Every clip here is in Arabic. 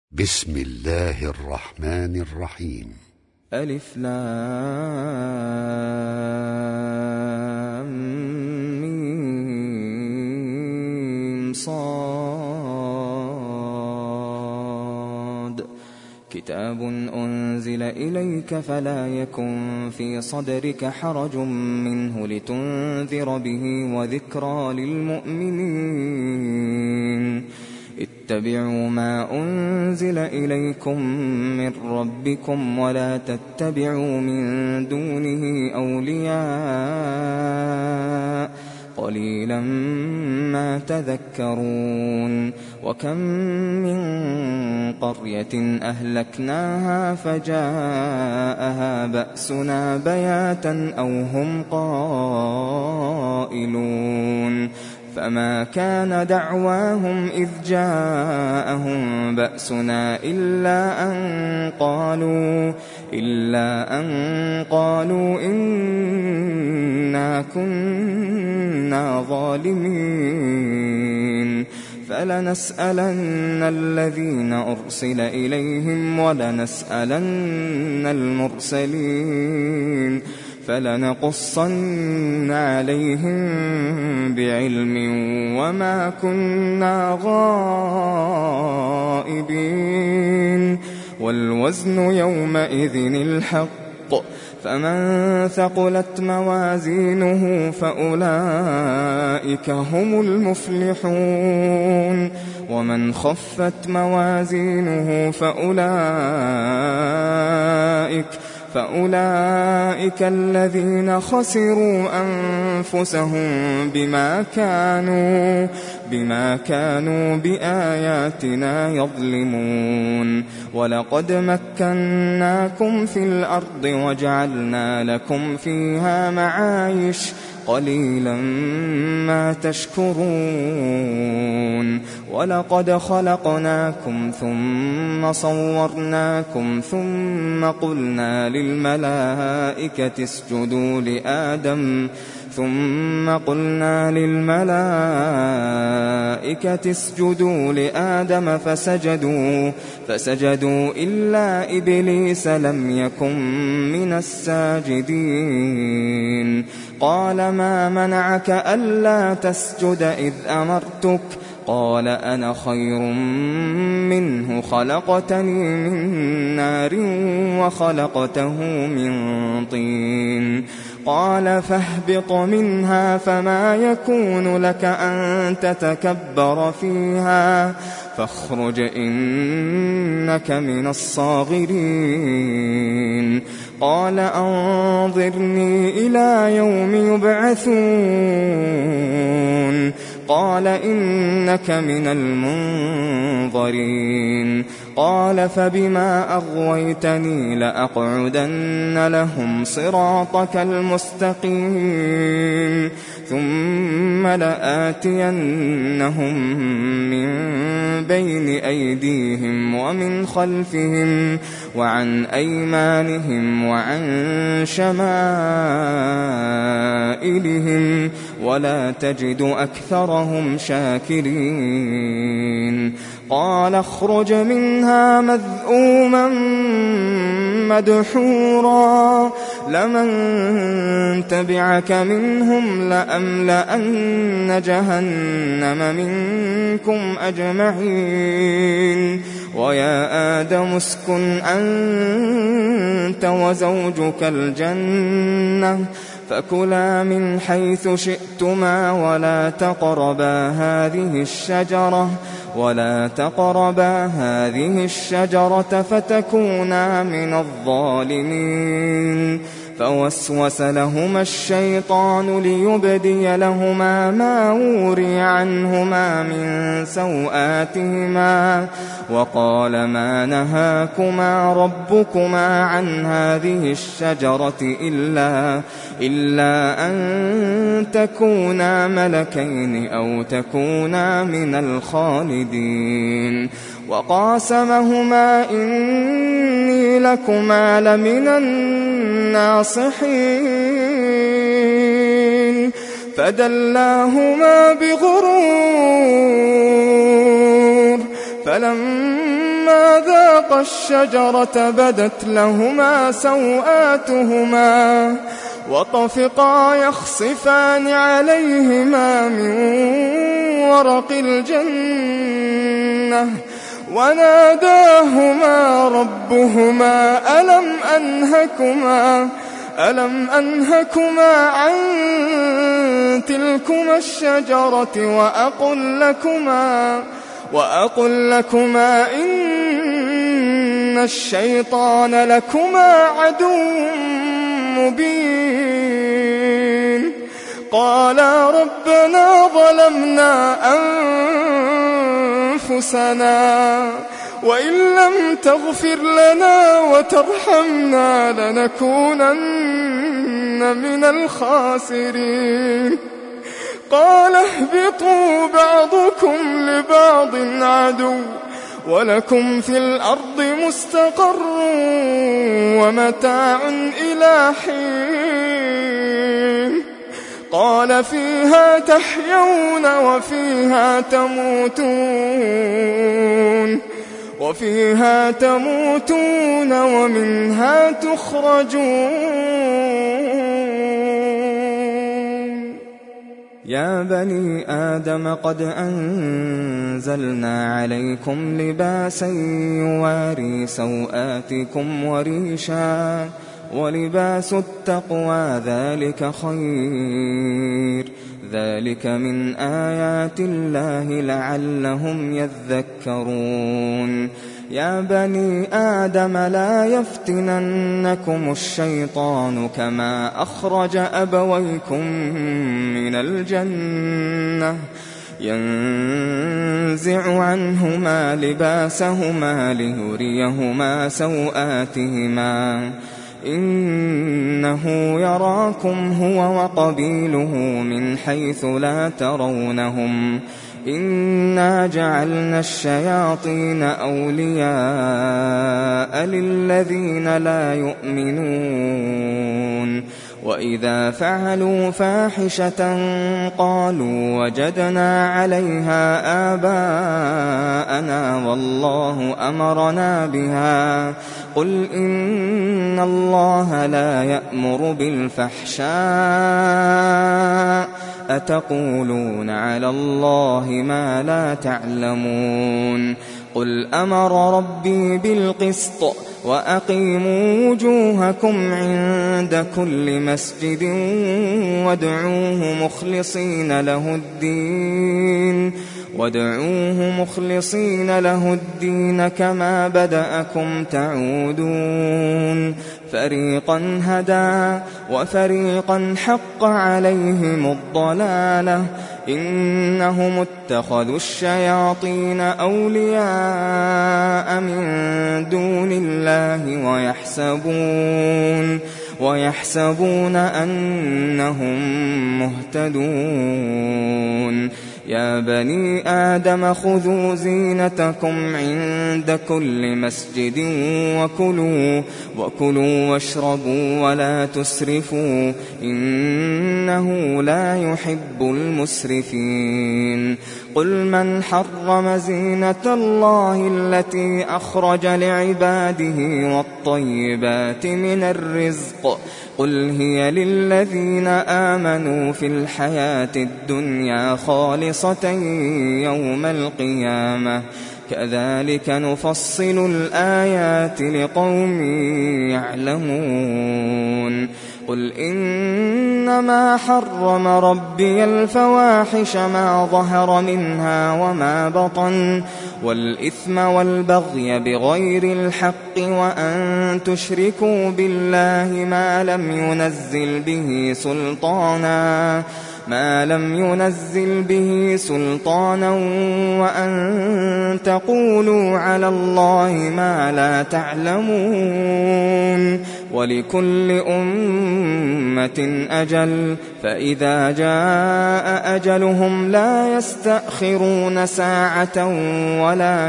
بسم الله الرحمن الرحيم. ألف لام ميم صاد. كتاب أنزل إليك فلا يكن في صدرك حرج منه لتنذر به وذكرى للمؤمنين. اتبعوا ما أنزل إليكم من ربكم ولا تتبعوا من دونه أولياء قليلا ما تذكرون. وكم من قرية أهلكناها فجاءها بأسنا بياتا أو هم قائلون. فما كان دعواهم إذ جاءهم بأسنا إلا أن قالوا إنا كنا ظالمين. فلنسألن الذين أرسل إليهم ولنسألن المرسلين فلنقصن عليهم بعلم وما كنا غائبين. والوزن يومئذ الحق فمن ثقلت موازينه فأولئك هم المفلحون. ومن خفت موازينه فأولئك الذين خسروا أنفسهم بما كانوا بآياتنا يظلمون. ولقد مكناكم في الأرض وجعلنا لكم فيها معايش قليلا ما تشكرون. ولقد خلقناكم ثم صورناكم ثم قلنا للملائكة اسجدوا لآدم فسجدوا إلا إبليس لم يكن من الساجدين. قال ما منعك ألا تسجد إذ أمرتك؟ قال أنا خير منه خلقتني من نار وخلقته من طين. قال فاهبط منها فما يكون لك أن تتكبر فيها فاخرج إنك من الصاغرين. قال أنظرني إلى يوم يبعثون. قال إنك من المنظرين. قال فبما أغويتني لأقعدن لهم صراطك المستقيم ثم لآتينهم من بين أيديهم ومن خلفهم وعن أيمانهم وعن شمائلهم ولا تجد أكثرهم شاكرين. قال اخرج منها مذءوما مدحورا لمن تبعك منهم لأملأن جهنم منكم أجمعين. ويا آدم اسكن أنت وزوجك الجنة فكلا من حيث شئتما ولا تقربا هذه الشجرة فتكونا من الظالمين. فوسوس لهما الشيطان ليبدي لهما ما وري عنهما من سوآتهما وقال ما نهاكما ربكما عن هذه الشجرة إلا أن تكونا ملكين أو تكونا من الخالدين. وقاسمهما إني لكما لمن الناصحين. فدلاهما بغرور فلما فلما ذاقا الشجرة بدت لهما سوآتهما وطفقا يخصفان عليهما من ورق الجنة وناداهما ربهما ألم أنهكما عن تلكما الشجرة وأقل لكما إن الشيطان لكما عدو مبين قالا ربنا ظلمنا أنفسنا وإن لم تغفر لنا وترحمنا لنكونن من الخاسرين قال اهبطوا بعضكم لبعض عدو ولكم في الأرض مستقر ومتاع إلى حين قال فيها تحيون وفيها تموتون ومنها تخرجون يا بني آدم قد أنزلنا عليكم لباسا يواري سوآتكم وريشا ولباس التقوى ذلك خير ذلك من آيات الله لعلهم يذكرون يا بني آدم لا يفتننكم الشيطان كما أخرج أبويكم من الجنة ينزع عنهما لباسهما ليريهما سوآتهما إنه يراكم هو وقبيله من حيث لا ترونهم إنا جعلنا الشياطين أولياء للذين لا يؤمنون وإذا فعلوا فاحشة قالوا وجدنا عليها آباءنا والله أمرنا بها قل إن الله لا يأمر بالفحشاء أتقولون على الله ما لا تعلمون قل أمر ربي بالقسط وأقيموا وجوهكم عند كل مسجد وادعوه مخلصين له الدين كما بدأكم تعودون فريقا هدى وفريقا حق عليهم الضلالة إنهم اتخذوا الشياطين أولياء من دون الله ويحسبون أنهم مهتدون يا بني آدم خذوا زينتكم عند كل مسجد وكلوا واشربوا ولا تسرفوا إنه لا يحب المسرفين قل من حرم زينة الله التي أخرج لعباده والطيبات من الرزق قل هي للذين آمنوا في الحياة الدنيا خالصة يوم القيامة كذلك نفصل الآيات لقوم يعلمون قل إنما حرم ربي الفواحش ما ظهر منها وما بطن والإثم والبغي بغير الحق وأن تشركوا بالله ما لم ينزل به سلطانا وأن تقولوا على الله ما لا تعلمون ولكل أمة أجل فإذا جاء أجلهم لا يستأخرون ساعة ولا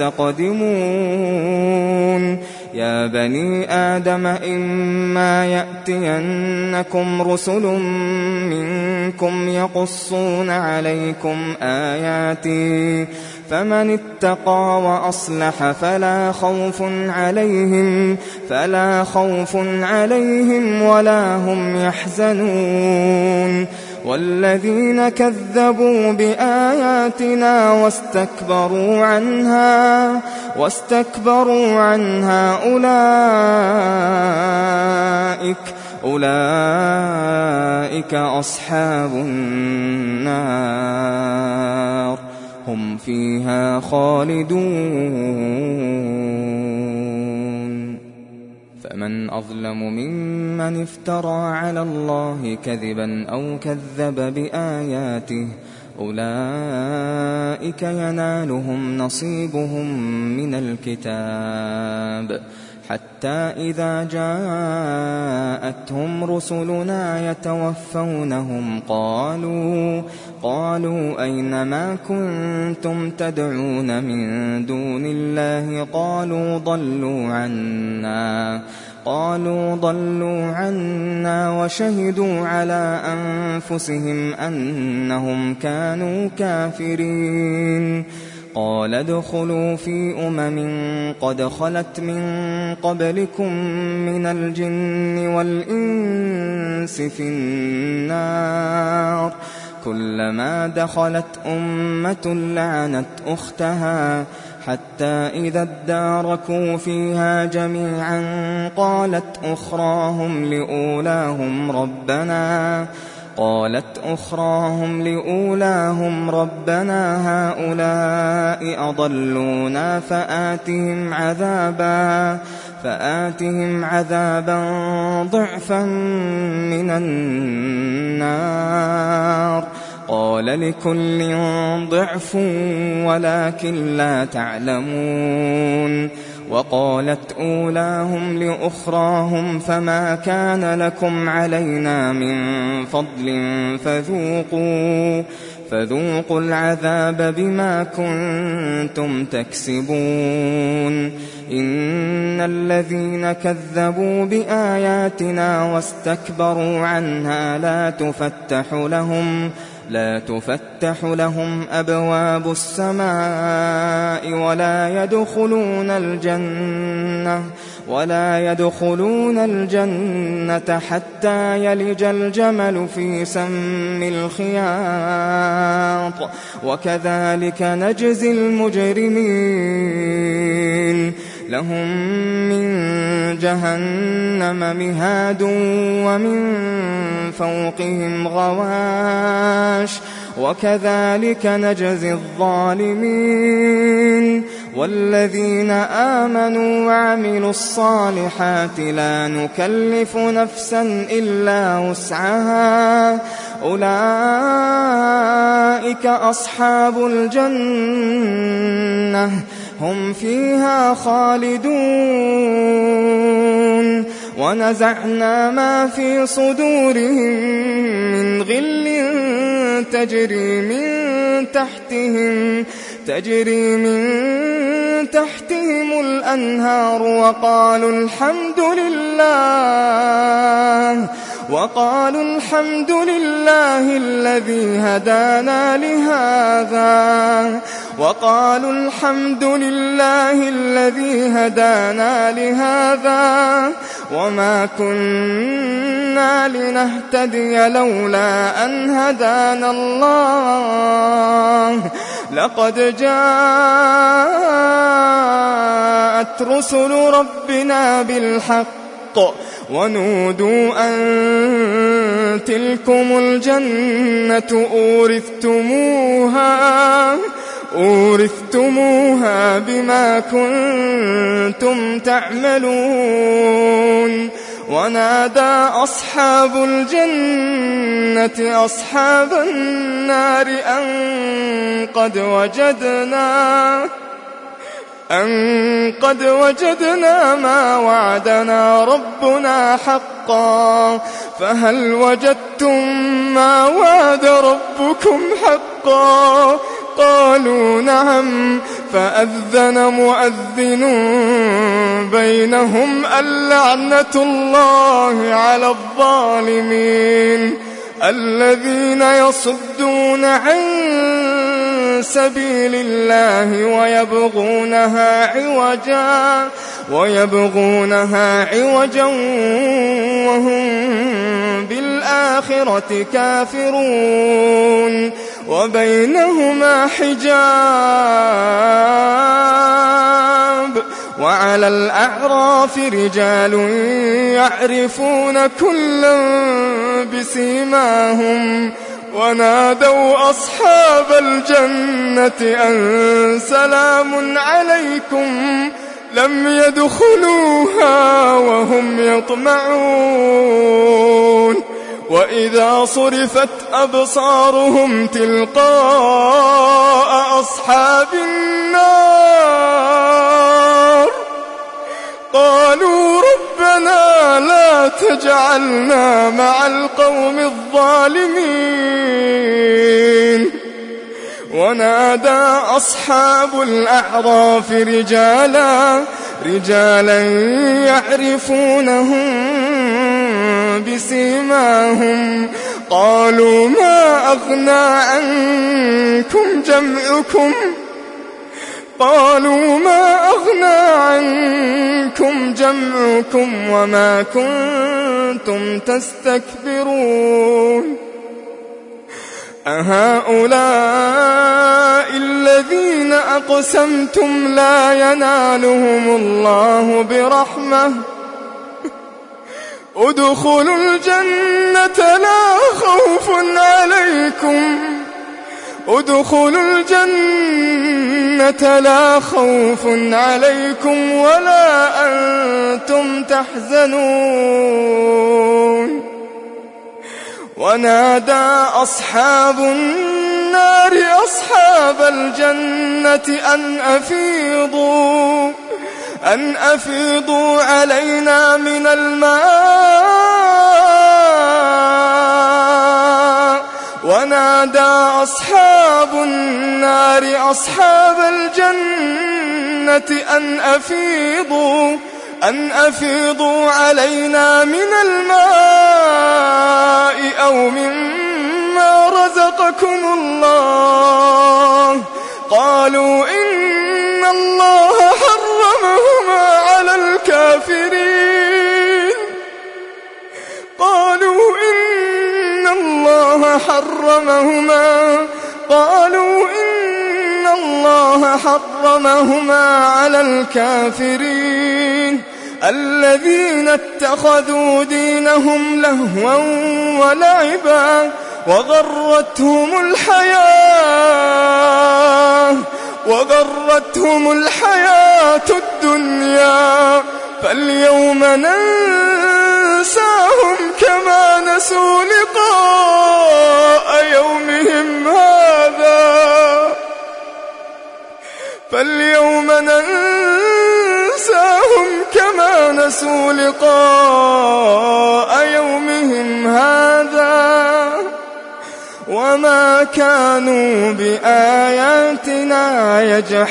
يستقدمون يا بني آدم إما يأتينكم رسل منكم يقصون عليكم آياتي فمن اتقى وأصلح فلا خوف عليهم ولا هم يحزنون. والذين كذبوا بآياتنا واستكبروا عنها أولئك أصحاب النار هم فيها خالدون. فمن أظلم ممن افترى على الله كذبا أو كذب بآياته أولئك ينالهم نصيبهم من الكتاب حتى إذا جاءتهم رسلنا يتوفونهم قالوا أين ما كنتم تدعون من دون الله قالوا ضلوا عنا وشهدوا على أنفسهم أنهم كانوا كافرين. قال ادخلوا في قد خلت من قبلكم من الجن والإنس في النار كلما دخلت أمة لعنت أختها حتى إذا اداركوا فيها جميعا قالت أخراهم لأولاهم ربنا هؤلاء أضلونا فآتهم عذابا ضعفا من النار. قال لكل ضعف ولكن لا تعلمون. وقالت أولاهم لأخراهم فما كان لكم علينا من فضل فذوقوا العذاب بما كنتم تكسبون. إن الذين كذبوا بآياتنا واستكبروا عنها لا تفتح لهم أبواب السماء ولا يدخلون الجنة حتى يلج الجمل في سم الخياط وكذلك نجزي المجرمين. لهم من جهنم مهاد ومن فوقهم غواش وكذلك نجزي الظالمين. والذين آمنوا وعملوا الصالحات لا نكلف نفسا إلا وسعها أولئك أصحاب الجنة هم فيها خالدون. ونزعنا ما في صدورهم من غل تجري من تحتهم الأنهار وقالوا الحمد لله الذي هدانا لهذا وما كنا لنهتدي لولا أن هدانا الله لقد جاءت رسل ربنا بالحق ونودوا أن تلكم الجنة أورثتموها بما كنتم تعملون. ونادى أصحاب الجنة أصحاب النار أن قد وجدنا ما وعدنا ربنا حقا فهل وجدتم ما وعد ربكم حقا؟ قالوا نعم. فأذن مؤذن بينهم اللعنة الله على الظالمين الذين يصدون عن سبيل الله ويبغونها عوجا وهم بالآخرة كافرون وبينهما حجاب وعلى الأعراف رجال يعرفون كلا بسيماهم ونادوا أصحاب الجنة أن سلام عليكم لم يدخلوها وهم يطمعون وإذا صرفت أبصارهم تلقاء أصحاب النار قالوا ربنا لا تجعلنا مع القوم الظالمين ونادى أصحاب الأعراف رجالا يعرفونهم بسيماهم قالوا ما أغنى عنكم جمعكم وما كنتم تستكبرون أهؤلاء الذين أقسمتم لا ينالهم الله برحمة ادخلوا الجنة لا خوف عليكم ولا أنتم تحزنون ونادى أصحاب النار أصحاب الجنة أن أفيضوا علينا من الماء ونادى أصحاب النار أصحاب الجنة أن أفيضوا علينا من الماء أو مما رزقكم الله قالوا إن الله حرمهما على الكافرين الذين اتخذوا دينهم لهوا ولعبا وغرتهم الحياة الدنيا فاليوم ننساهم كما نسوا لقاء يومهم هذا وما كانوا بآياتنا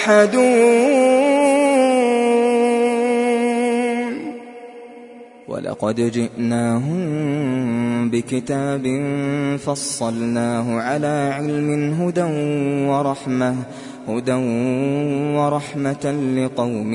يجحدون ولقد جئناهم بكتاب فصلناه على علم هدى ورحمة لقوم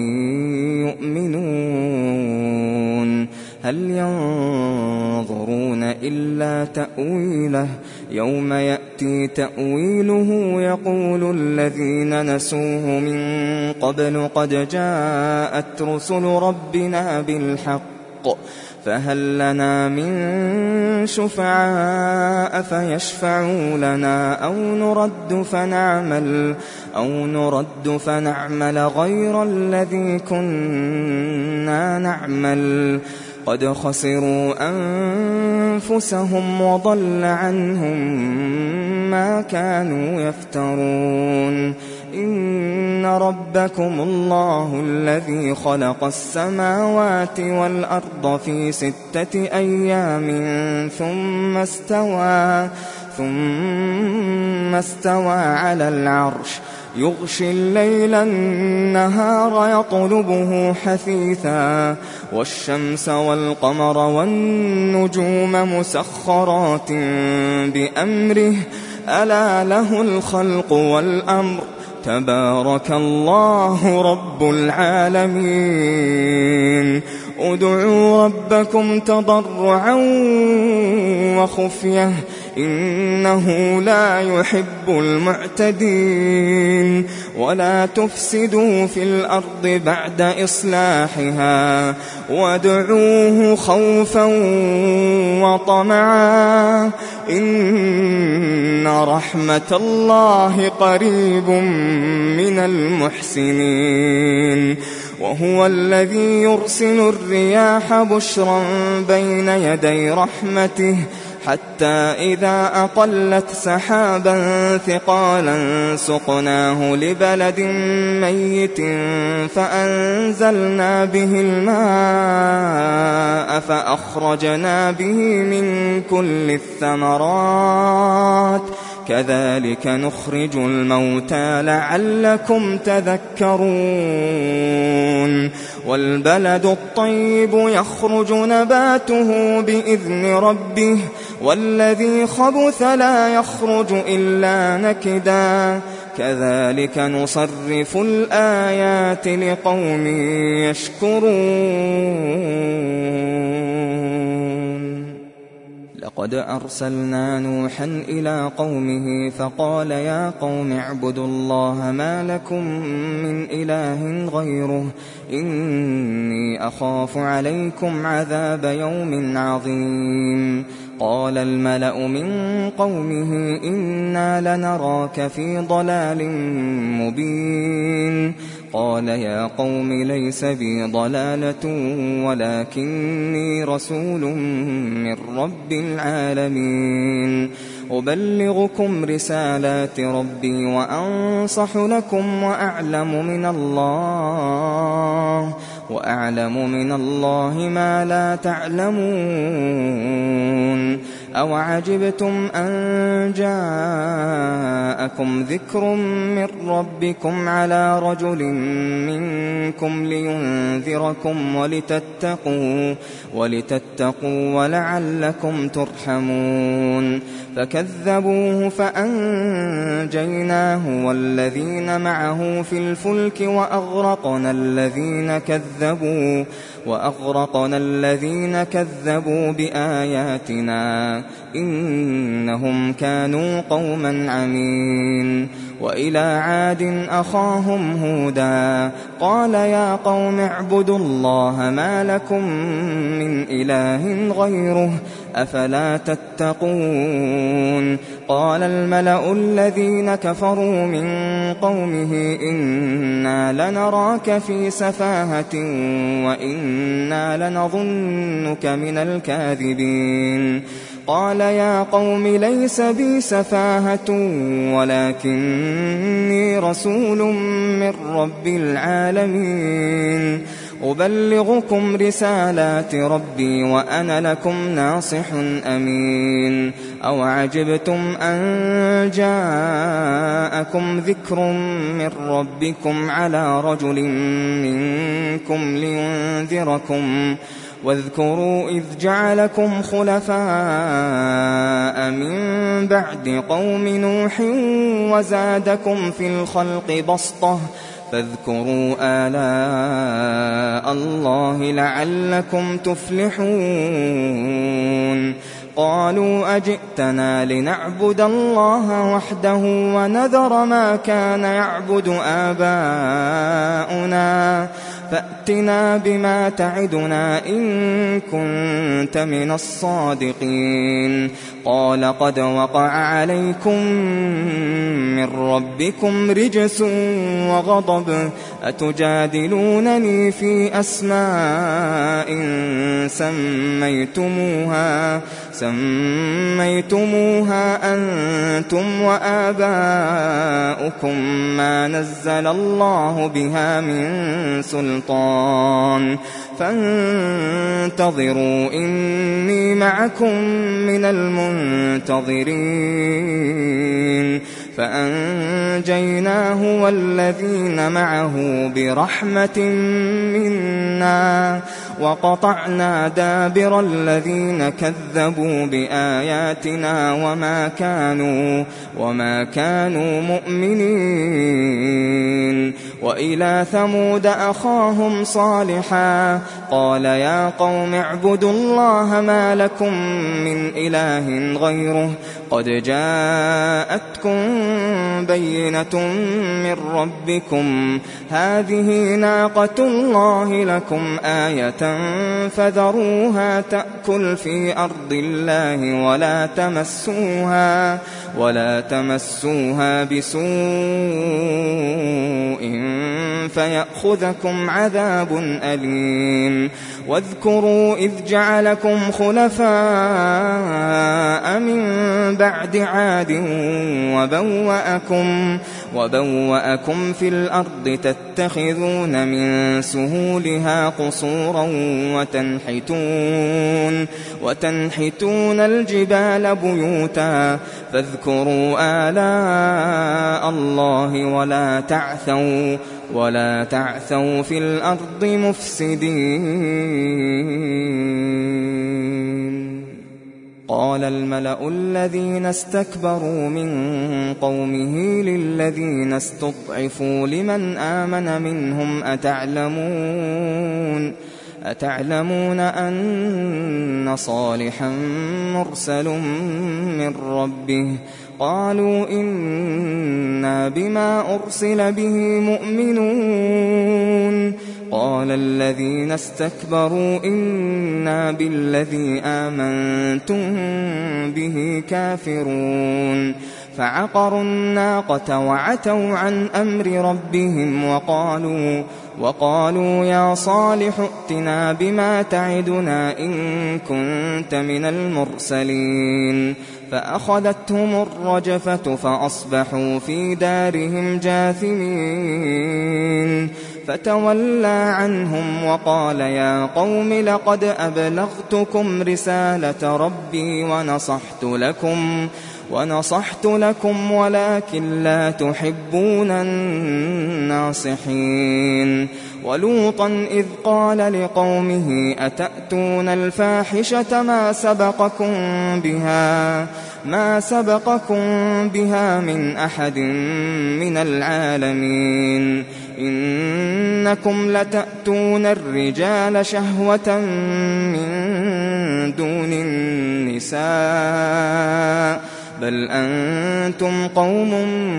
يؤمنون هل ينظرون إلا تأويله يوم يأتي تأويله يقول الذين نسوه من قبل قد جاءت رسل ربنا بالحق فهل لنا من شفعاء فيشفعوا لنا أو نرد فنعمل غير الذي كنا نعمل قد خسروا أنفسهم وضل عنهم ما كانوا يفترون إن ربكم الله الذي خلق السماوات والأرض في 6 أيام ثم استوى على العرش يغشي الليل النهار يطلبه حثيثا والشمس والقمر والنجوم مسخرات بأمره ألا له الخلق والأمر تبارك الله رب العالمين ادعوا ربكم تضرعا وخفية إنه لا يحب المعتدين ولا تفسدوا في الأرض بعد إصلاحها وادعوه خوفا وطمعا إن رحمة الله قريب من المحسنين وهو الذي يرسل الرياح بشرا بين يدي رحمته حتى إذا أقلت سحابا ثقالا سقناه لبلد ميت فأنزلنا به الماء فأخرجنا به من كل الثمرات كذلك نخرج الموتى لعلكم تذكرون والبلد الطيب يخرج نباته بإذن ربه والذي خبث لا يخرج إلا نكدا كذلك نصرف الآيات لقوم يشكرون لقد أرسلنا نوحا إلى قومه فقال يا قوم اعبدوا الله ما لكم من إله غيره إني أخاف عليكم عذاب يوم عظيم قال الملأ من قومه إنا لنراك في ضلال مبين قال يا قوم ليس بي ضلالة ولكني رسول من رب العالمين أبلغكم رسالات ربي وأنصح لكم وأعلم من الله ما لا تعلمون أوعجبتم أن جاءكم ذكر من ربكم على رجل منكم لينذركم ولتتقوا ولعلكم ترحمون فكذبوه فأنجيناه والذين معه في الفلك وأغرقنا الذين كذبوا بآياتنا إنهم كانوا قوما عمين وإلى عاد أخاهم هودا قال يا قوم اعبدوا الله ما لكم من إله غيره أفلا تتقون قال الملأ الذين كفروا من قومه إنا لنراك في سفاهة وإنا لنظنك من الكاذبين قال يا قوم ليس بي سفاهة ولكني رسول من رب العالمين أبلغكم رسالات ربي وأنا لكم ناصح أمين أوعجبتم أن جاءكم ذكر من ربكم على رجل منكم لينذركم واذكروا إذ جعلكم خلفاء من بعد قوم نوح وزادكم في الخلق بسطة فاذكروا آلاء الله لعلكم تفلحون قالوا أجئتنا لنعبد الله وحده ونذر ما كان يعبد آباؤنا فأتنا بما تعدنا إن كنت من الصادقين قال قد وقع عليكم من ربكم رجس وغضب أتجادلونني في أسماء سميتموها أنتم وآباؤكم ما نزل الله بها من سلطان فانتظروا إني معكم من المنتظرين فأنجيناه والذين معه برحمة منا وقطعنا دابر الذين كذبوا بآياتنا وما كانوا مؤمنين. وإلى ثمود أخاهم صالحا قال يا قوم اعبدوا الله ما لكم من إله غيره قد جاءتكم بينة من ربكم هذه ناقة الله لكم آية فذروها تأكل في أرض الله ولا تمسوها بسوء فيأخذكم عذاب أليم. واذكروا إذ جعلكم خلفاء من بعد عاد وبوأكم في الأرض تتخذون من سهولها قصورا وتنحتون الجبال بيوتا فاذكروا آلاء الله ولا تعثوا في الأرض مفسدين. قال الملأ الذين استكبروا من قومه للذين استضعفوا لمن آمن منهم أتعلمون أن صالحا مرسل من ربه قالوا إنا بما أرسل به مؤمنون. قال الذين استكبروا إنا بالذي آمنتم به كافرون. فعقروا الناقة وعتوا عن أمر ربهم وقالوا يا صالح ائتنا بما تعدنا إن كنت من المرسلين. فأخذتهم الرجفة فأصبحوا في دارهم جاثمين. فتولى عنهم وقال يا قوم لقد أبلغتكم رسالة ربي ونصحت لكم ولكن لا تحبون الناصحين. ولوطا إذ قال لقومه أتأتون الفاحشة ما سبقكم بها من أحد من العالمين. إنكم لتأتون الرجال شهوة من دون النساء بل أنتم قوم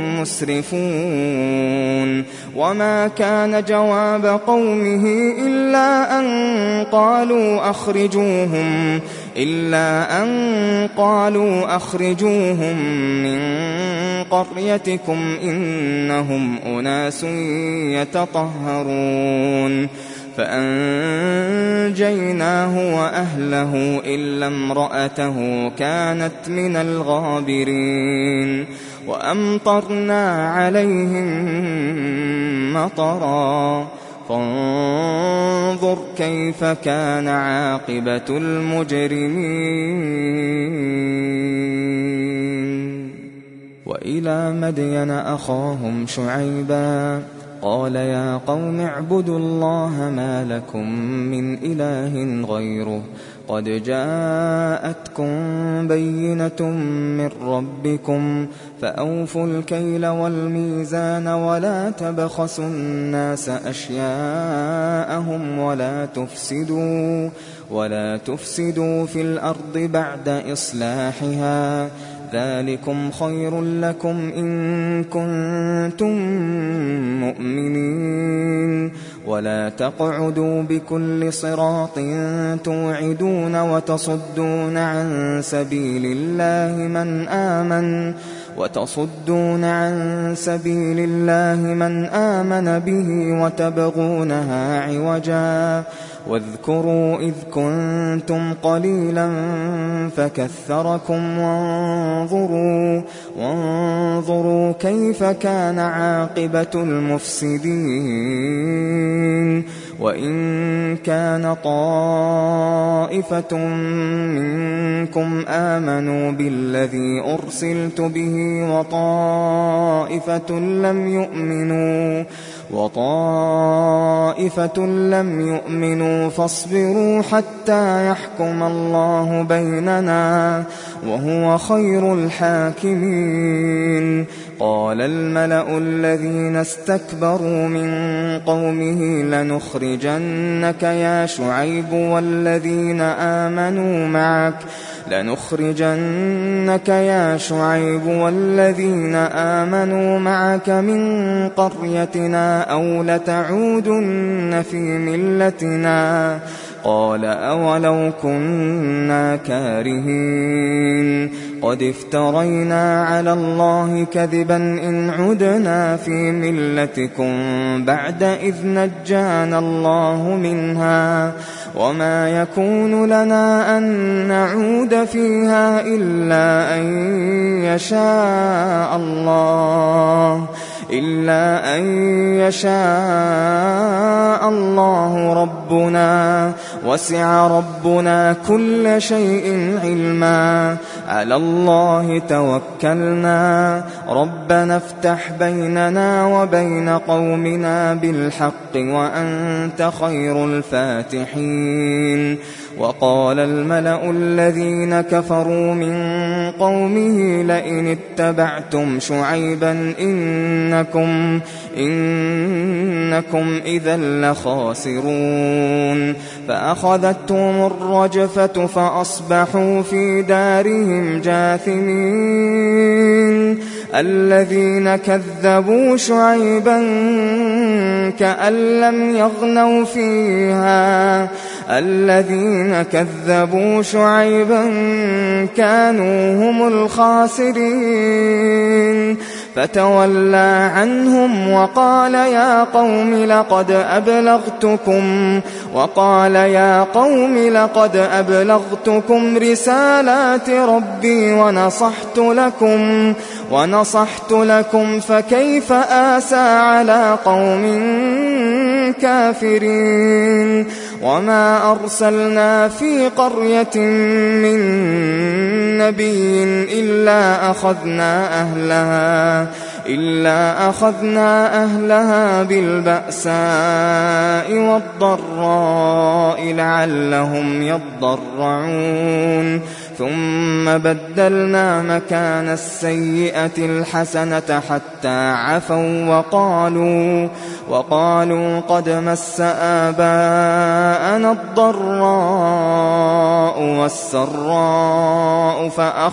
مسرفون. وما كان جواب قومه إلا أن قالوا أخرجوهم من قريتكم إنهم أناس يتطهرون. فأنجيناه وأهله إلا امرأته كانت من الغابرين. وأمطرنا عليهم مطرا فانظر كيف كان عاقبة المجرمين. وإلى مدين أخاهم شعيبا قال يا قوم اعبدوا الله ما لكم من إله غيره قد جاءتكم بينة من ربكم فأوفوا الكيل والميزان ولا تبخسوا الناس أشياءهم ولا تفسدوا في الأرض بعد إصلاحها ذلكم خير لكم إن كنتم مؤمنين. ولا تقعدوا بكل صراط توعدون وتصدون عن سبيل الله من آمن به وتبغونها عوجا. واذكروا إذ كنتم قليلا فكثركم وانظروا كيف كان عاقبة المفسدين. وإن كان طائفة منكم آمنوا بالذي أرسلت به وطائفة لم يؤمنوا وطائفة لم يؤمنوا فاصبروا حتى يحكم الله بيننا وهو خير الحاكمين. قال الملأ الذين استكبروا من قومه لنخرجنك يا شعيب والذين آمنوا معك من قريتنا أو لتعودن في ملتنا. قال أولو كنا كارهين قد افترينا على الله كذبا إن عدنا في ملتكم بعد إذ نجانا الله منها وما يكون لنا أن نعود فيها إلا أن يشاء الله ربنا وسع ربنا كل شيء علما على الله توكلنا ربنا افتح بيننا وبين قومنا بالحق وأنت خير الفاتحين. وقال الملأ الذين كفروا من قومه لئن اتبعتم شعيبا إنكم إذا لخاسرون. فأخذتهم الرجفة فأصبحوا في دارهم جاثمين. الذين كذبوا شعيبا كأن لم يغنوا فيها الذين كذبوا شعيبا كانوا هم الخاسرين. فتولى عنهم وقال يا قوم لقد أبلغتكم رسالات ربي ونصحت لكم فكيف آسى على قوم كافرين. وما أرسلنا في قرية من نبي إلا أخذنا أهلها بالبأساء والضراء لعلهم يضرعون. ثم بدلنا مكان السيئة الحسنة حتى عفوا وقالوا قد مس آباءنا الضراء والسراء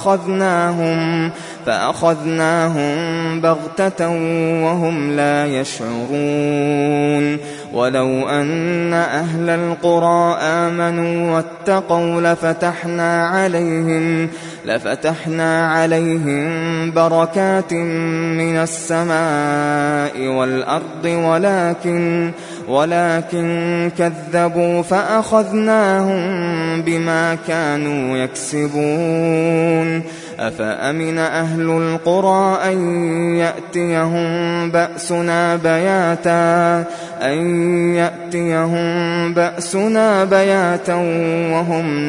فأخذناهم بغتة وهم لا يشعرون. ولو أن أهل القرى آمنوا واتقوا لفتحنا عليهم بركات من السماء والأرض ولكن كذبوا فأخذناهم بما كانوا يكسبون. أفأمن أهل القرى أن يأتيهم بأسنا بياتا وهم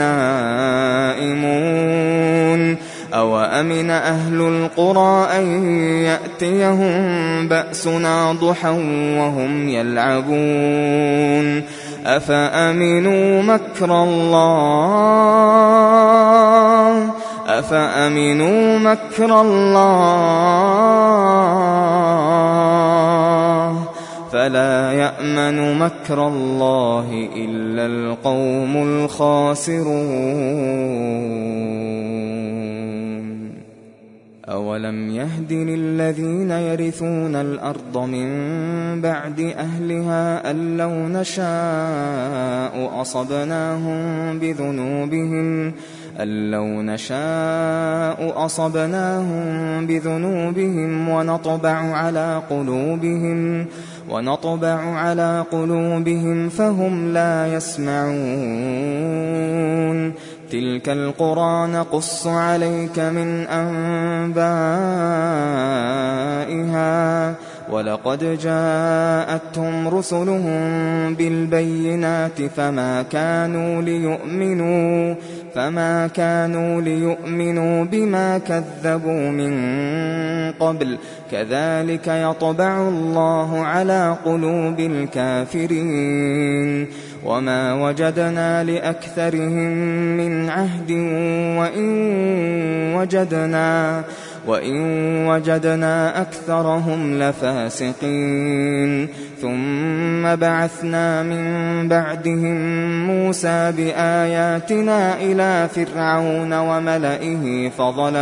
نائمون. أوأمن أهل القرى أن يأتيهم بأسنا ضحى وهم يلعبون. أفأمنوا مكر الله فلا يأمن مكر الله إلا القوم الخاسرون. أولم يهد للذين يرثون الأرض من بعد أهلها أن لو نشاء أصبناهم بذنوبهم ونطبع على قلوبهم فهم لا يسمعون. تلك القرى نقص عليك من أنبائها ولقد جاءتهم رسلهم بالبينات فما كانوا ليؤمنوا بما كذبوا من قبل كذلك يطبع الله على قلوب الكافرين وما وجدنا لأكثرهم من عهد وإن وجدنا أكثرهم لفاسقين ثم بعثنا من بعدهم موسى بآياتنا إلى فرعون وملئه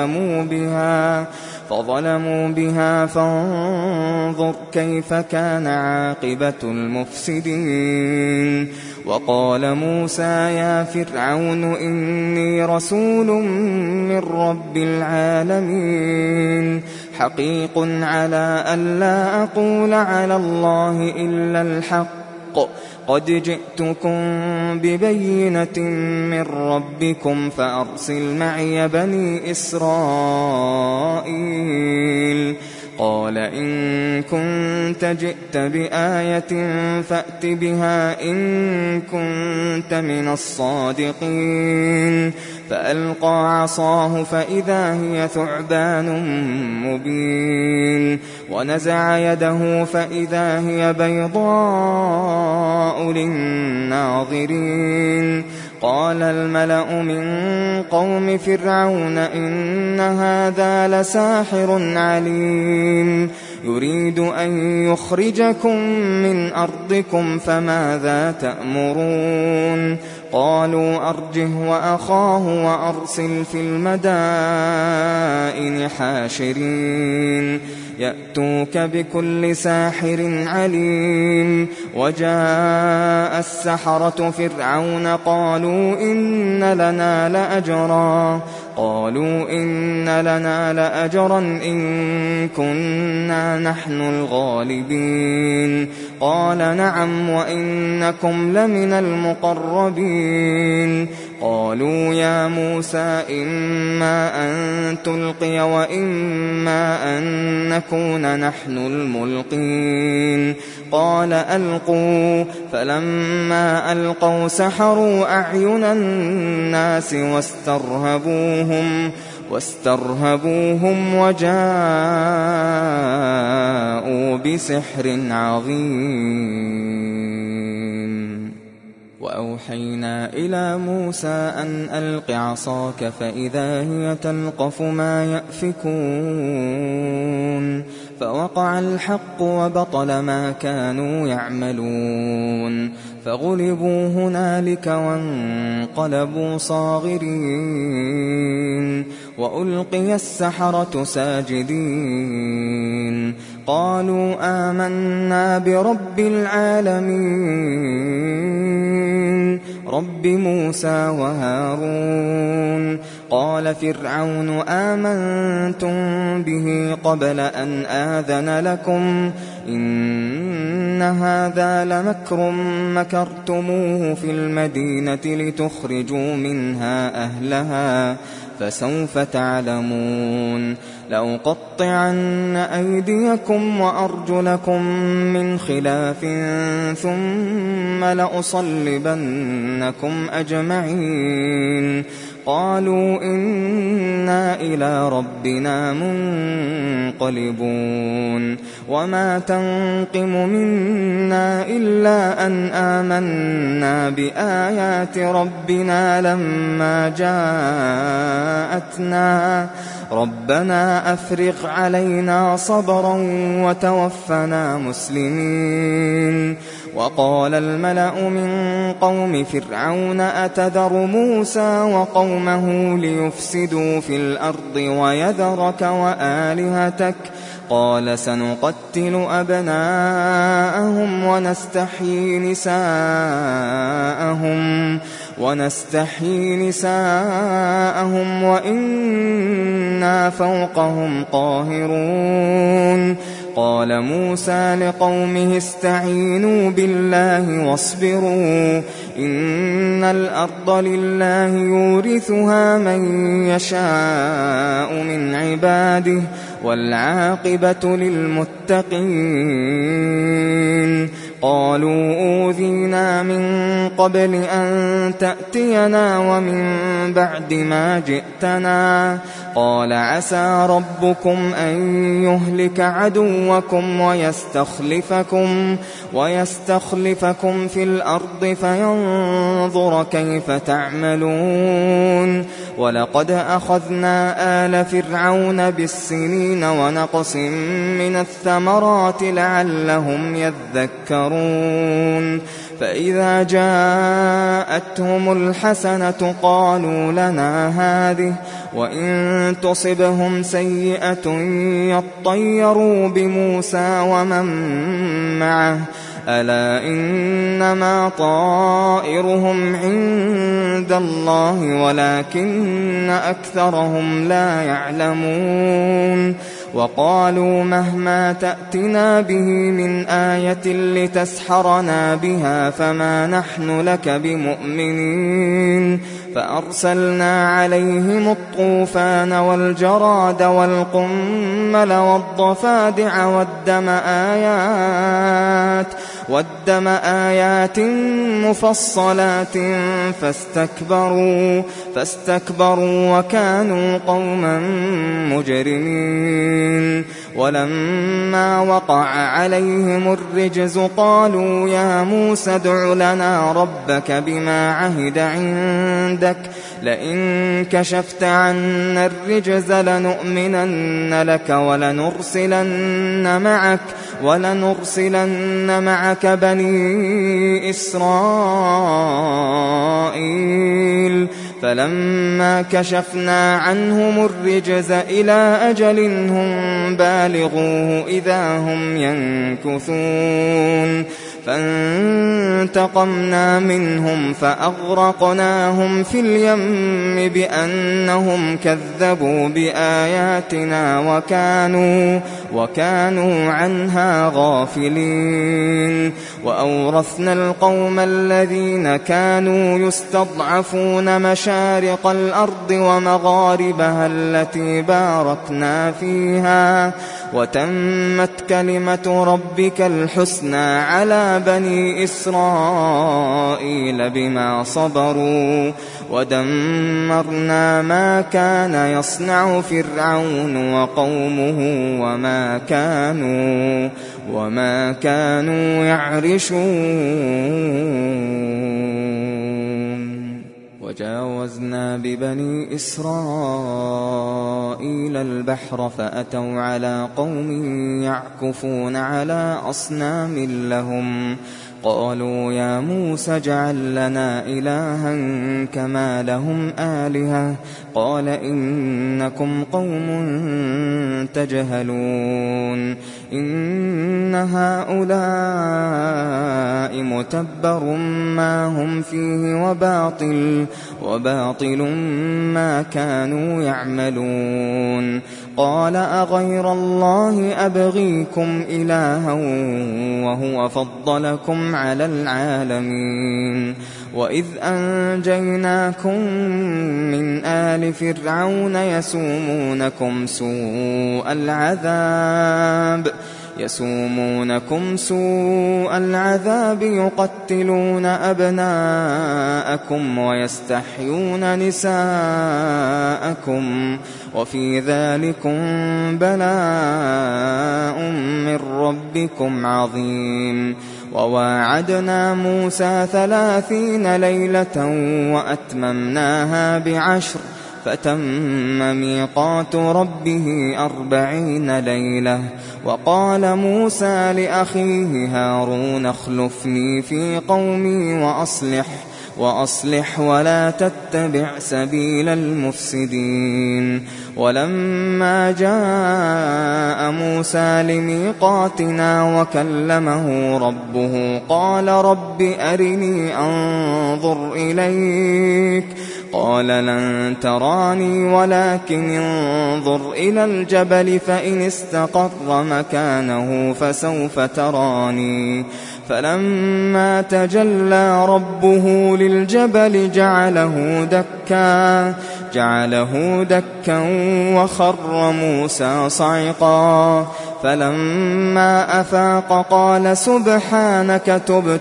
فظلموا بها فانظر كيف كان عاقبة المفسدين وقال موسى يا فرعون إني رسول من رب العالمين حقيق على ألا أقول على الله إلا الحق قد جئتكم ببينة من ربكم فأرسل معي بني إسرائيل قال إن كنت جئت بآية فأت بها إن كنت من الصادقين فألقى عصاه فإذا هي ثعبان مبين ونزع يده فإذا هي بيضاء للناظرين قال الملأ من قوم فرعون إن هذا لساحر عليم يريد أن يخرجكم من أرضكم فماذا تأمرون قالوا أرجه وأخاه وأرسل في المدائن حاشرين يأتوك بكل ساحر عليم وجاء السحرة فرعون قالوا إن لنا لأجرا إن كنا نحن الغالبين قال نعم وإنكم لمن المقربين قالوا يا موسى إما أن تلقي وإما أن نكون نحن الملقين قال ألقوا فلما ألقوا سحروا أعين الناس واسترهبوهم وجاءوا بسحر عظيم وأوحينا إلى موسى أن ألق عصاك فإذا هي تلقف ما يأفكون فوقع الحق وبطل ما كانوا يعملون فغلبوا هنالك وانقلبوا صاغرين وألقي السحرة ساجدين قالوا آمنا برب العالمين رب موسى وهارون قال فرعون آمنتم به قبل أن آذن لكم إن هذا لمكر مكرتموه في المدينة لتخرجوا منها أهلها فسوف تعلمون لأقطعن أيديكم وأرجلكم من خلاف ثم لأصلبنكم أجمعين قالوا إنا إلى ربنا منقلبون وما تنقم منا إلا أن آمنا بآيات ربنا لما جاءتنا ربنا أفرغ علينا صبرا وتوفنا مسلمين وقال الملأ من قوم فرعون أتذر موسى وقومه ليفسدوا في الأرض ويذرك وآلهتك قال سنقتل أبناءهم ونستحيي نساءهم وإنا فوقهم قاهرون قال موسى لقومه استعينوا بالله واصبروا إن الأرض لله يورثها من يشاء من عباده والعاقبة للمتقين قالوا أوذينا من قبل أن تأتينا ومن بعد ما جئتنا قال عسى ربكم أن يهلك عدوكم ويستخلفكم في الأرض فينظر كيف تعملون ولقد أخذنا آل فرعون بالسنين ونقص من الثمرات لعلهم يذكرون فإذا جاءتهم الحسنة قالوا لنا هذه وإن تصبهم سيئة يطيروا بموسى ومن معه ألا إنما طائرهم عند الله ولكن أكثرهم لا يعلمون وقالوا مهما تأتنا به من آية لتسحرنا بها فما نحن لك بمؤمنين فأرسلنا عليهم الطوفان والجراد والقمل والضفادع والدم آيات مفصلات فاستكبروا وكانوا قوما مجرمين ولما وقع عليهم الرجز قالوا يا موسى ادع لنا ربك بما عهد عندك لئن كشفت عنا الرجز لنؤمنن لك ولنرسلن معك بني إسرائيل فلما كشفنا عنهم الرجز إلى أجل هم بالغوه إذا هم ينكثون فانتقمنا منهم فأغرقناهم في اليم بأنهم كذبوا بآياتنا وكانوا عنها غافلين وأورثنا القوم الذين كانوا يستضعفون مشارق الأرض ومغاربها التي باركنا فيها وتمت كلمة ربك الحسنى على بني إسرائيل بما صبروا ودمرنا ما كان يصنع فرعون وقومه وما كانوا يعرشون وجاوزنا ببني إسرائيل البحر فأتوا على قوم يعكفون على أصنام لهم قالوا يا موسى اجعل لنا إلها كما لهم آلهة قال إنكم قوم تجهلون إن هؤلاء متبر ما هم فيه وباطل ما كانوا يعملون قال أغير الله أبغيكم إلها وهو فضلكم على العالمين وإذ أنجيناكم من آل فرعون يسومونكم سوء العذاب يقتلون أبناءكم ويستحيون نساءكم وفي ذلكم بلاء من ربكم عظيم وواعدنا موسى 30 ليلة وأتممناها ب10 فتم ميقات ربه 40 ليلة وقال موسى لأخيه هارون اخلفني في قومي وأصلح ولا تتبع سبيل المفسدين. ولما جاء موسى لميقاتنا وكلمه ربه قال رب أرني أنظر إليك قال لن تراني ولكن انظر إلى الجبل فإن استقر مكانه فسوف تراني. فلما تجلى ربه للجبل جعله دكا وخر موسى صعقا. فلما أفاق قال سبحانك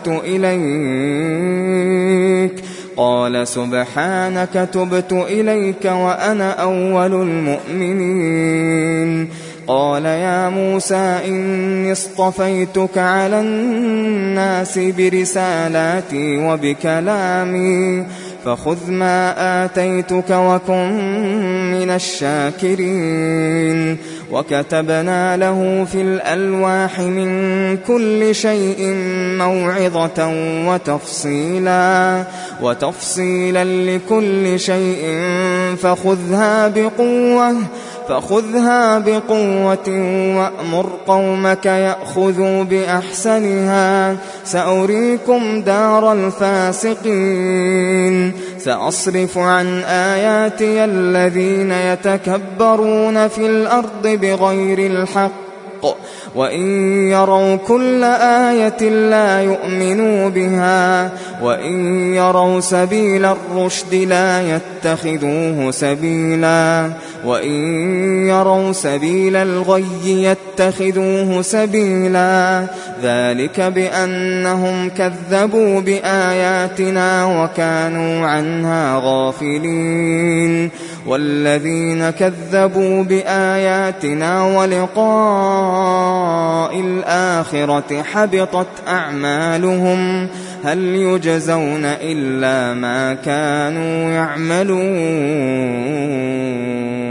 تبت إليك وأنا أول المؤمنين. قال يا موسى إني اصطفيتك على الناس برسالاتي وبكلامي فخذ ما آتيتك وكن من الشاكرين. وكتبنا له في الألواح من كل شيء موعظة وتفصيلا لكل شيء فخذها بقوة وأمر قومك يأخذوا بأحسنها سأريكم دار الفاسقين. سأصرف عن آياتي الذين يتكبرون في الأرض بغير الحق وإن يروا كل آية لا يؤمنوا بها وإن يروا سبيل الرشد لا يتخذوه سبيلا وإن يروا سبيل الغي يتخذوه سبيلا. ذلك بأنهم كذبوا بآياتنا وكانوا عنها غافلين. والذين كذبوا بآياتنا ولقاء الآخرة حبطت أعمالهم هل يجزون إلا ما كانوا يعملون.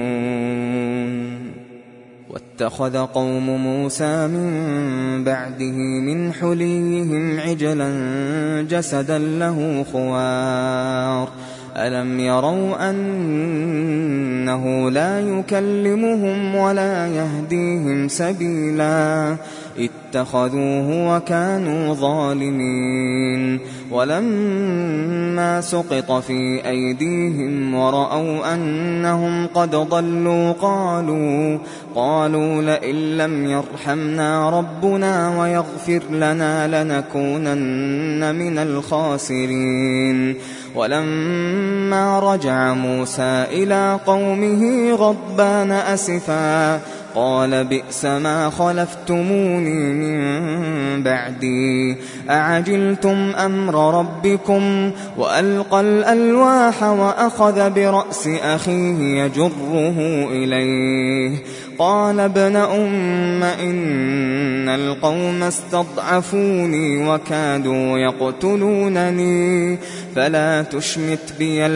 واتخذ قوم موسى من بعده من حليهم عجلا جسدا له خوار ألم يروا أنه لا يكلمهم ولا يهديهم سبيلا اتخذوه وكانوا ظالمين. ولما سقط في أيديهم ورأوا أنهم قد ضلوا قالوا لئن لم يرحمنا ربنا ويغفر لنا لنكونن من الخاسرين. ولما رجع موسى إلى قومه غضبان أسفا قال بئس ما خلفتموني من بعدي أعجلتم أمر ربكم وألقى الألواح وأخذ برأس أخيه يجره إليه قال ابن أم إن القوم استضعفوني وكادوا يقتلونني فلا تشمت بي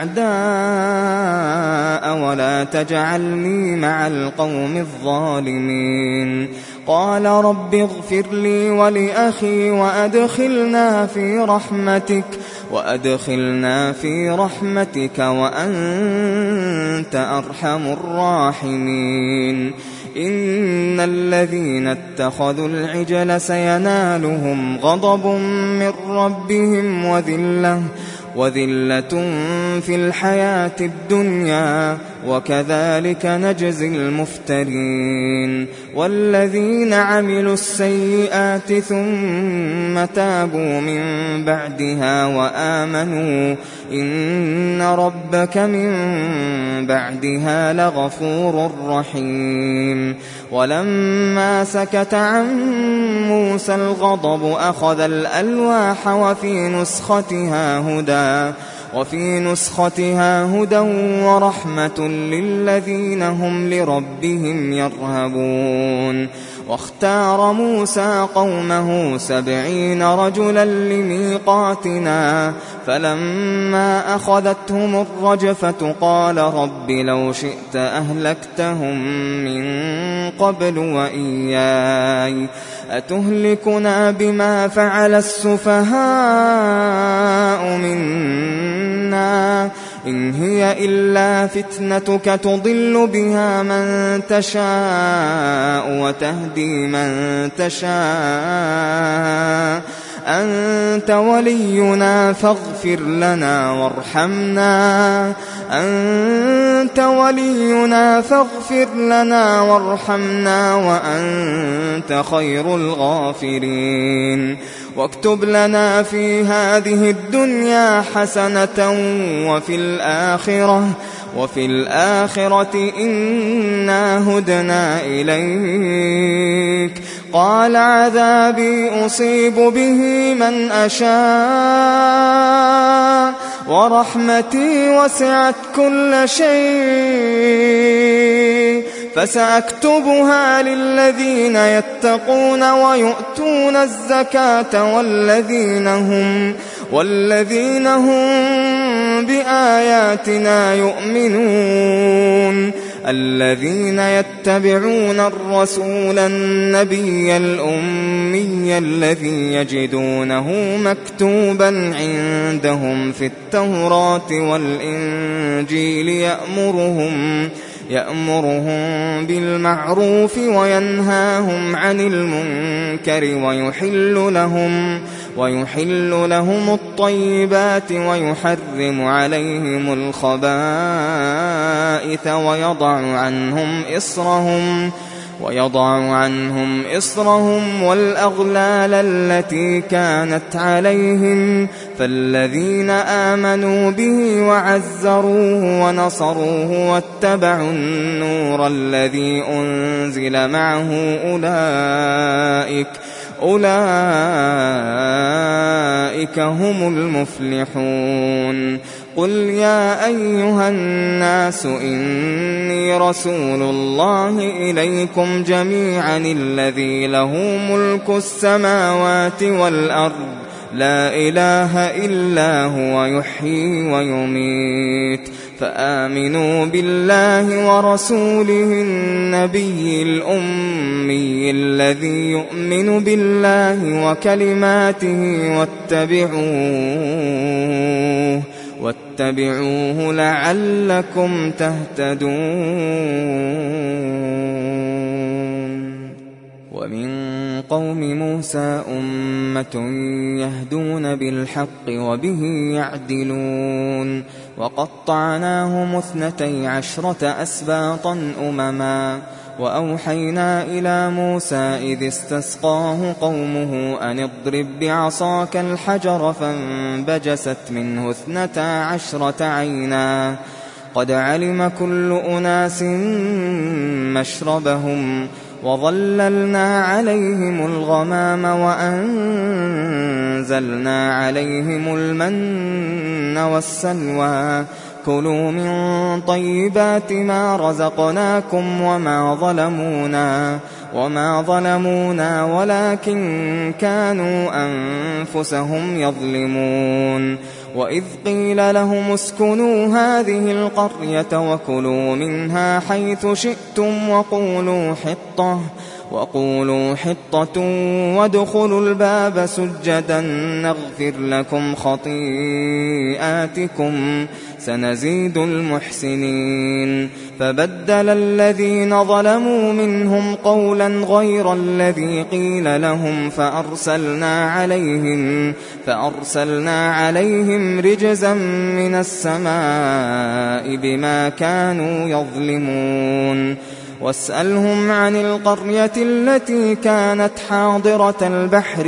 الأعداء ولا تجعلني مع القوم الظالمين. قال رب اغفر لي ولأخي وأدخلنا في رحمتك وأنت أرحم الراحمين. إن الذين اتخذوا العجل سينالهم غضب من ربهم وذلة في الحياة الدنيا وكذلك نجزي المفترين. والذين عملوا السيئات ثم تابوا من بعدها وآمنوا إن ربك من بعدها لغفور رحيم. ولما سكت عن موسى الغضب أخذ الألواح وفي نسختها هدى ورحمة للذين هم لربهم يرهبون. واختار موسى قومه 70 رجلا لميقاتنا فلما أخذتهم الرجفة قال رب لو شئت أهلكتهم من قبل وإياي أتهلكنا بما فعل السفهاء منا إن هي إلا فتنتك تضل بها من تشاء وتهدي من تشاء أنت ولينا فاغفر لنا وارحمنا أنت ولينا فاغفر لنا وارحمنا وأنت خير الغافرين واكتب لنا في هذه الدنيا حسنة وفي الآخرة إنا هدنا إليك قال عذابي أصيب به من أشاء ورحمتي وسعت كل شيء فسأكتبها للذين يتقون ويؤتون الزكاة والذين هم بآياتنا يؤمنون الذين يتبعون الرسول النبي الأمي الذي يجدونه مكتوبا عندهم في التوراة والإنجيل يأمرهم بالمعروف وينهاهم عن المنكر ويحل لهم الطيبات ويحرم عليهم الخبائث ويضع عنهم إصرهم والأغلال التي كانت عليهم فالذين آمنوا به وعزروه ونصروه واتبعوا النور الذي أنزل معه أولئك هم المفلحون قل يا أيها الناس إني رسول الله إليكم جميعا الذي له ملك السماوات والأرض لا إله إلا هو يحيي ويميت فآمنوا بالله ورسوله النبي الأمي الذي يؤمن بالله وكلماته واتبعوه لعلكم تهتدون ومن قوم موسى أمة يهدون بالحق وبه يعدلون وقطعناهم 12 أسباطا أمما وأوحينا إلى موسى إذ استسقاه قومه أن اضرب بعصاك الحجر فانبجست منه 12 عينا قد علم كل أناس مشربهم وظللنا عليهم الغمام وأنزلنا عليهم المن والسلوى كلوا من طيبات ما رزقناكم وما ظلمونا ولكن كانوا أنفسهم يظلمون وإذ قيل لهم اسكنوا هذه القرية وكلوا منها حيث شئتم وقولوا حطة وادخلوا الباب سجدا نغفر لكم خطيئاتكم سنزيد المحسنين فبدل الذين ظلموا منهم قولا غير الذي قيل لهم فأرسلنا عليهم رجزا من السماء بما كانوا يظلمون واسألهم عن القرية التي كانت حاضرة البحر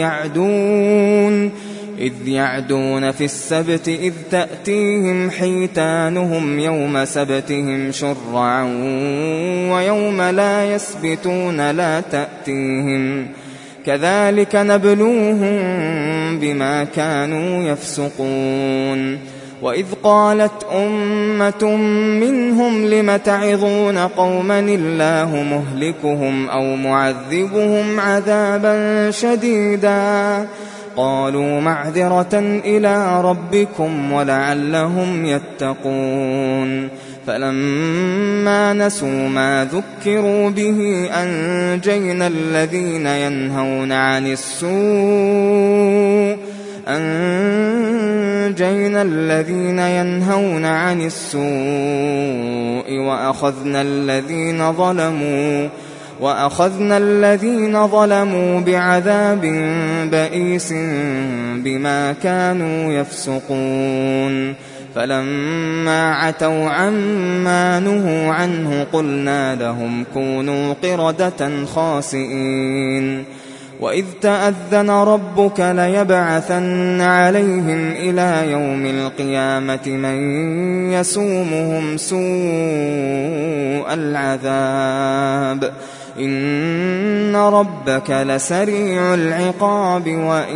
إذ يعدون في السبت إذ تأتيهم حيتانهم يوم سبتهم شرعا ويوم لا يسبتون لا تأتيهم كذلك نبلوهم بما كانوا يفسقون وإذ قالت أمة منهم لم تعظون قوما الله مهلكهم أو معذبهم عذابا شديدا قالوا معذرة إلى ربكم ولعلهم يتقون فلما نسوا ما ذكروا به أنجينا الذين ينهون عن السوء أنجينا الذين ينهون عن السوء وأخذنا الذين ظلموا بعذاب بئيس بما كانوا يفسقون فلما عتوا عما نهوا عنه قلنا لهم كونوا قردة خاسئين وإذ تأذن ربك ليبعثن عليهم إلى يوم القيامة من يسومهم سوء العذاب إن ربك لسريع العقاب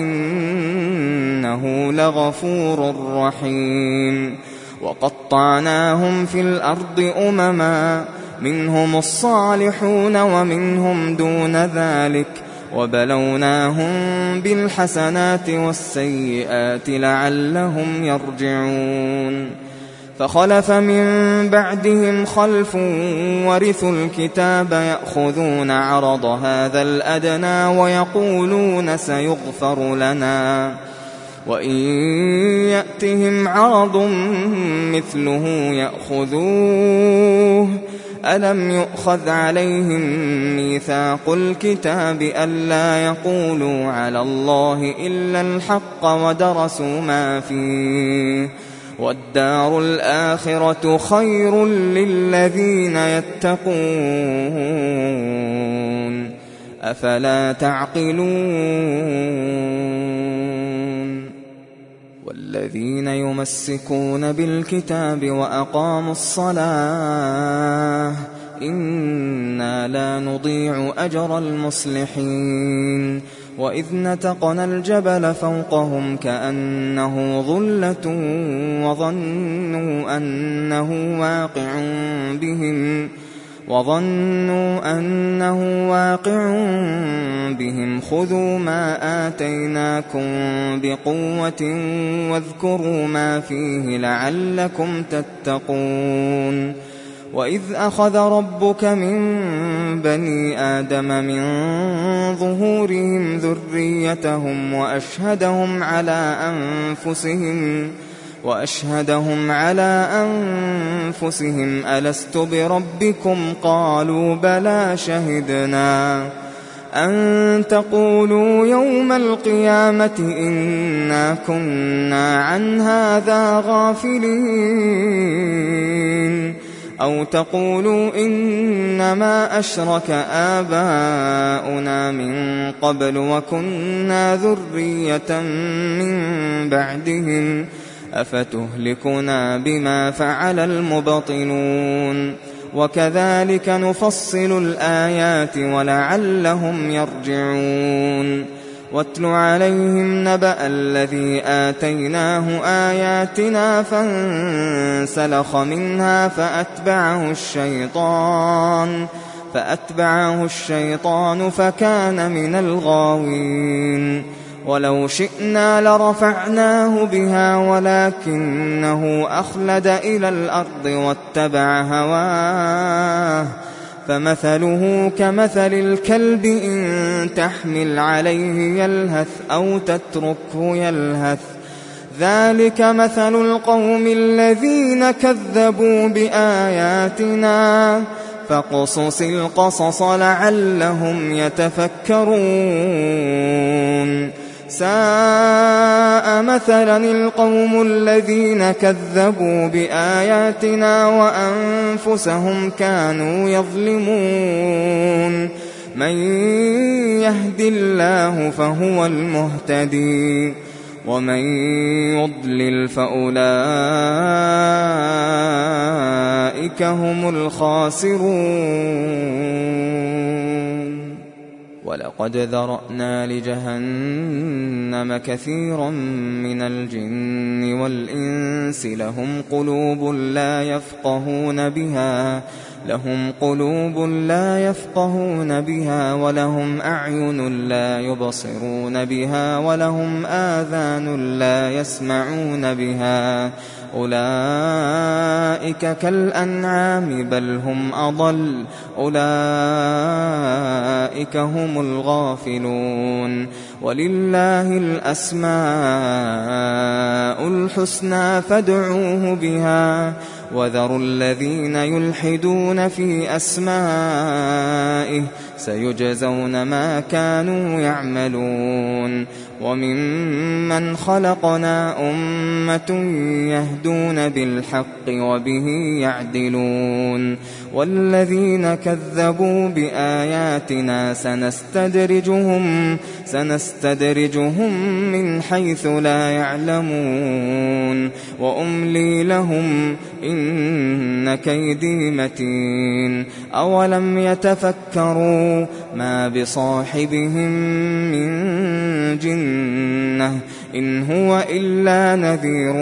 وإنه لغفور رحيم وقطعناهم في الأرض أمما منهم الصالحون ومنهم دون ذلك وبلوناهم بالحسنات والسيئات لعلهم يرجعون فخلف من بعدهم خلف ورثوا الكتاب يأخذون عرض هذا الأدنى ويقولون سيغفر لنا وإن يأتهم عرض مثله يأخذوه ألم يؤخذ عليهم ميثاق الكتاب ألا يقولوا على الله إلا الحق ودرسوا ما فيه والدار الآخرة خير للذين يتقون أفلا تعقلون والذين يمسكون بالكتاب وأقاموا الصلاة إنا لا نضيع أجر المصلحين وإذ نتقنا الجبل فوقهم كأنه ظلة وظنوا أنه واقع بهم خذوا ما آتيناكم بقوة واذكروا ما فيه لعلكم تتقون وإذ أخذ ربك من بني آدم من ظهورهم ذريتهم وأشهدهم على أنفسهم ألست بربكم قالوا بلى شهدنا أن تقولوا يوم القيامة إنا كنا عن هذا غافلين أو تقولوا إنما أشرك آباؤنا من قبل وكنا ذرية من بعدهم أفتهلكنا بما فعل المبطلون وكذلك نفصل الآيات ولعلهم يرجعون واتل عليهم نبأ الذي آتيناه آياتنا فانسلخ منها فأتبعه الشيطان فكان من الغاوين ولو شئنا لرفعناه بها ولكنه أخلد إلى الأرض واتبع هواه فمثله كمثل الكلب إن تحمل عليه يلهث أو تتركه يلهث ذلك مثل القوم الذين كذبوا بآياتنا فاقصص القصص لعلهم يتفكرون ساء مثلا القوم الذين كذبوا بآياتنا وأنفسهم كانوا يظلمون من يهد الله فهو المهتدي ومن يضلل فأولئك هم الخاسرون ولقد ذرأنا لجهنم كثيرا من الجن والإنس لهم قلوب لا يفقهون بها لهم قلوب لا يفقهون بها ولهم أعين لا يبصرون بها ولهم آذان لا يسمعون بها أولئك كالأنعام بل هم أضل أولئك هم الغافلون ولله الأسماء الحسنى فادعوه بها وذروا الذين يلحدون في أسمائه سيجزون ما كانوا يعملون وممن خلقنا أمة يهدون بالحق وبه يعدلون والذين كذبوا بآياتنا سنستدرجهم من حيث لا يعلمون وأملي لهم إن كيدي متين أولم يتفكروا ما بصاحبهم من جنة إن هو إلا نذير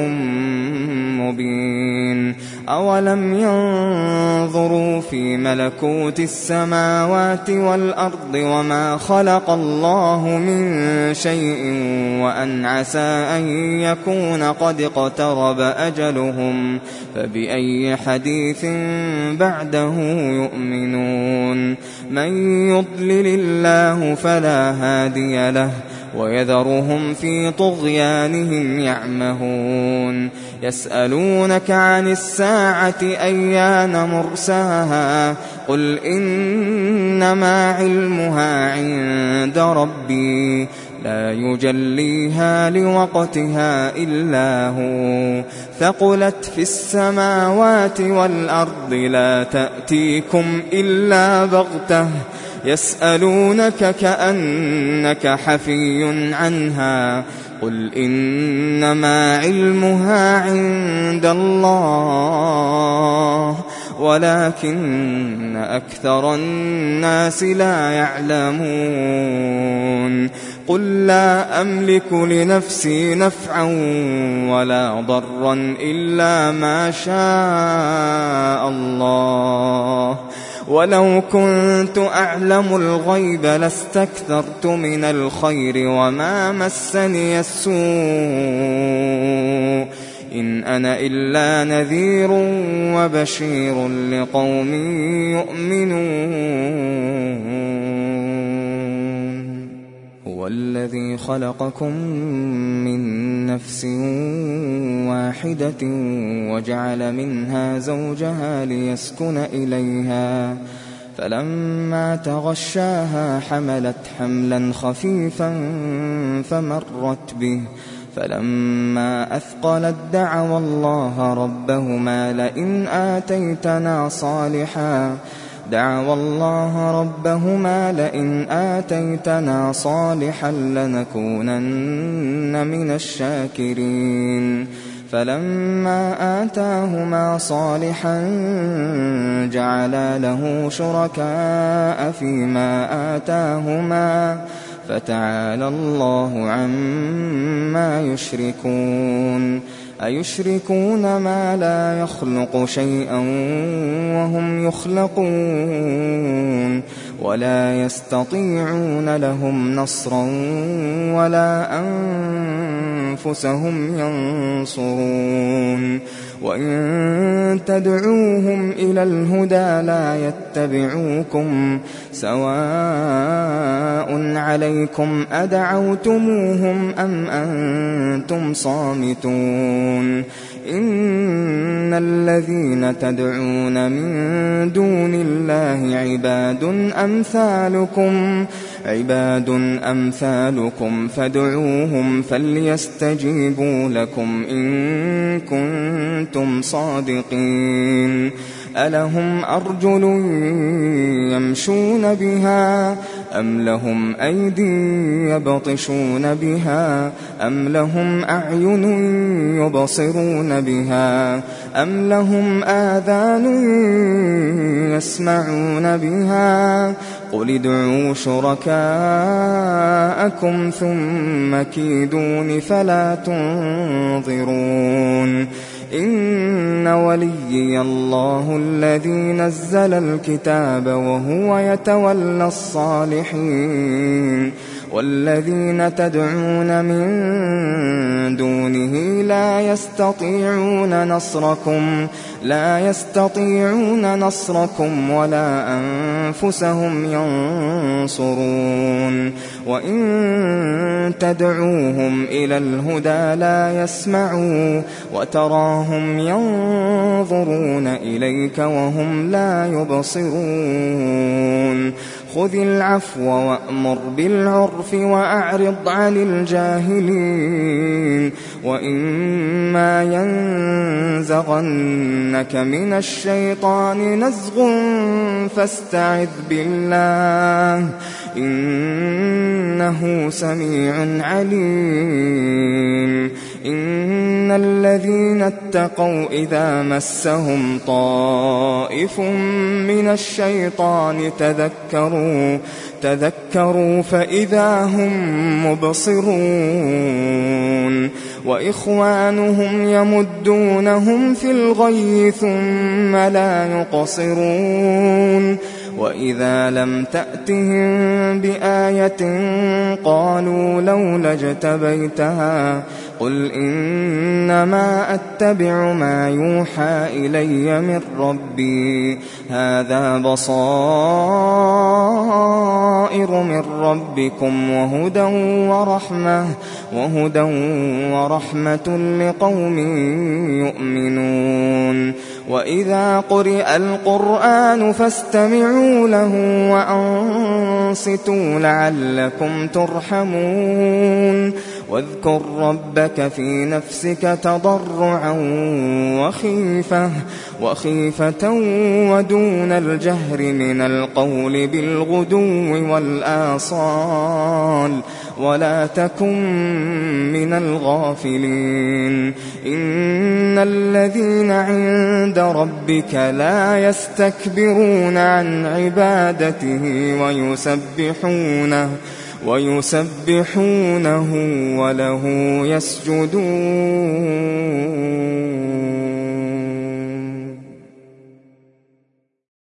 مبين أولم ينظروا في ملكوت السماوات والأرض وما خلق الله من شيء وأن عسى أن يكون قد اقترب أجلهم فبأي حديث بعده يؤمنون من يضلل الله فلا هادي له ويذرهم في طغيانهم يعمهون يسألونك عن الساعة أيان مرساها قل إنما علمها عند ربي لا يجليها لوقتها إلا هو ثقلت في السماوات والأرض لا تأتيكم إلا بغتة يسألونك كأنك حفي عنها قل إنما علمها عند الله ولكن أكثر الناس لا يعلمون قل لا أملك لنفسي نفعا ولا ضرا إلا ما شاء الله ولو كنت أعلم الغيب لاستكثرت من الخير وما مسني السوء إن أنا إلا نذير وبشير لقوم يؤمنون هو الذي خلقكم من نفس واحدة وجعل منها زوجها ليسكن إليها فلما تغشاها حملت حملا خفيفا فمرت به فلما أثقلت دعوا الله ربهما لئن آتيتنا صالحا لنكونن من الشاكرين فلما آتاهما صالحا جعلا له شركاء فيما آتاهما فتعالى الله عما يشركون أيشركون ما لا يخلق شيئا وهم يخلقون ولا يستطيعون لهم نصرا ولا أنفسهم ينصرون وإن تدعوهم إلى الهدى لا يتبعوكم سواء عليكم أدعوتموهم أم أنتم صامتون إن الذين تدعون من دون الله عباد أمثالكم فادعوهم فليستجيبوا لكم إن كنتم صادقين ألهم أرجل يمشون بها أم لهم أيدي يبطشون بها أم لهم أعين يبصرون بها أم لهم آذان يسمعون بها قل ادعوا شركاءكم ثم كيدون فلا تنظرون إن وليي الله الذي نزل الكتاب وهو يتولى الصالحين والذين تدعون من دونه لا يستطيعون نصركم ولا أنفسهم ينصرون وإن تدعوهم إلى الهدى لا يسمعوا وتراهم ينظرون إليك وهم لا يبصرون خذ العفو وأمر بالعرف وأعرض عن الجاهلين وإما ينزغنك من الشيطان نزغ فاستعذ بالله إنه سميع عليم إن الذين اتقوا إذا مسهم طائف من الشيطان تذكروا فإذا هم مبصرون وإخوانهم يمدونهم في الغي ثم لا يقصرون وإذا لم تأتهم بآية قالوا لولا اجتبيتها قل إنما أتبع ما يوحى إلي من ربي هذا بصائر من ربكم وهدى ورحمة لقوم يؤمنون وإذا قرئ القرآن فاستمعوا له وأنصتوا لعلكم ترحمون واذكر ربك في نفسك تضرعا وخيفة ودون الجهر من القول بالغدو والآصال ولا تكن من الغافلين إن الذين عند ربك لا يستكبرون عن عبادته ويسبحونه وله يسجدون